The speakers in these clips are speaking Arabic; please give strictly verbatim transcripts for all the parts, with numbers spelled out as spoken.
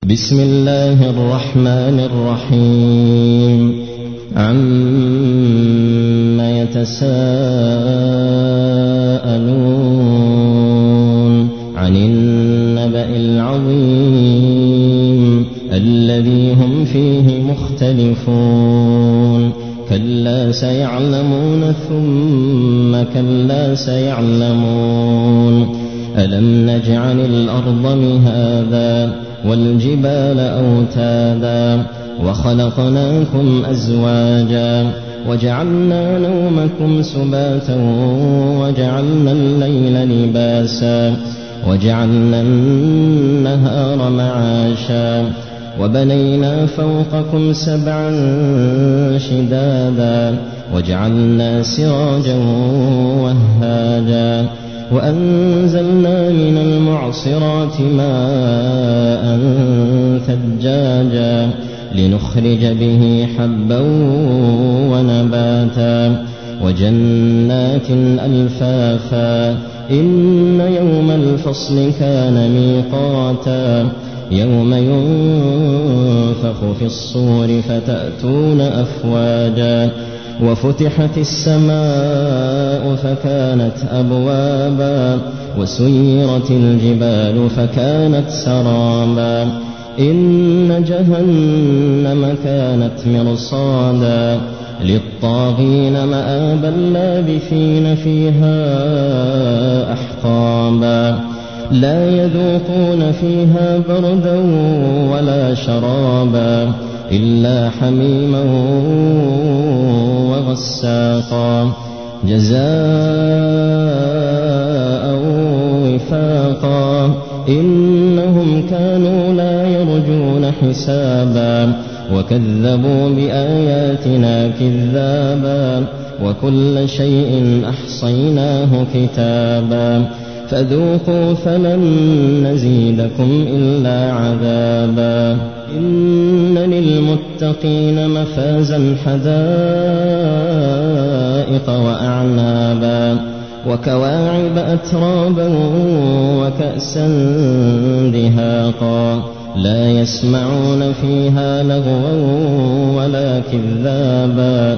بسم الله الرحمن الرحيم عما يتساءلون عن النبأ العظيم الذي هم فيه مختلفون كلا سيعلمون ثم كلا سيعلمون ألم نجعل الأرض مهادا والجبال أوتادا وخلقناكم أزواجا وجعلنا نومكم سباتا وجعلنا الليل لباسا وجعلنا النهار معاشا وبنينا فوقكم سبعا شدادا وجعلنا سراجا وهاجا وأنزلنا من المعصرات ماء ثجاجا لنخرج به حبا ونباتا وجنات ألفافا إن يوم الفصل كان ميقاتا يوم ينفخ في الصور فتأتون أفواجا وفتحت السماء فكانت أبوابا وسيرت الجبال فكانت سرابا إن جهنم كانت مرصادا للطاغين مآبا لابثين فيها أحقابا لا يذوقون فيها بردا ولا شرابا إلا حميما وغساقا جزاء وفاقا إنهم كانوا لا يرجون حسابا وكذبوا بآياتنا كذابا وكل شيء أحصيناه كتابا فذوقوا فلن نزيدكم إلا عذابا إن للمتقين مفازا حدائق وأعنابا وكواعب أترابا وكأسا دهاقا لا يسمعون فيها لغوا ولا كذابا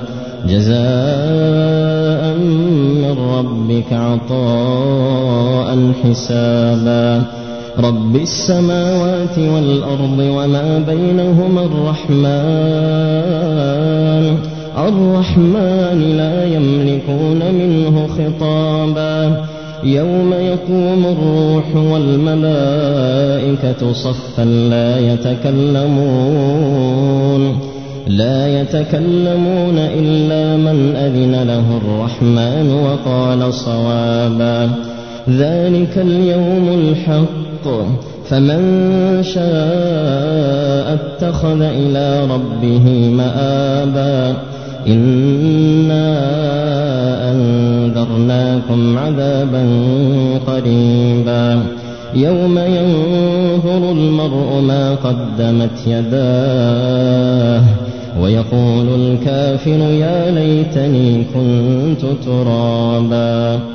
جزاء من ربك عطاء حسابا رب السماوات والأرض وما بينهما الرحمن الرحمن لا يملكون منه خطابا يوم يقوم الروح والملائكة صفا لا يتكلمون لا يتكلمون إلا من أذن له الرحمن وقال صوابا ذلك اليوم الحق فمن شاء اتخذ إلى ربه مآبا إنا أنذرناكم عذابا قريبا يوم ينظر المرء ما قدمت يداه ويقول الكافر يا ليتني كنت ترابا.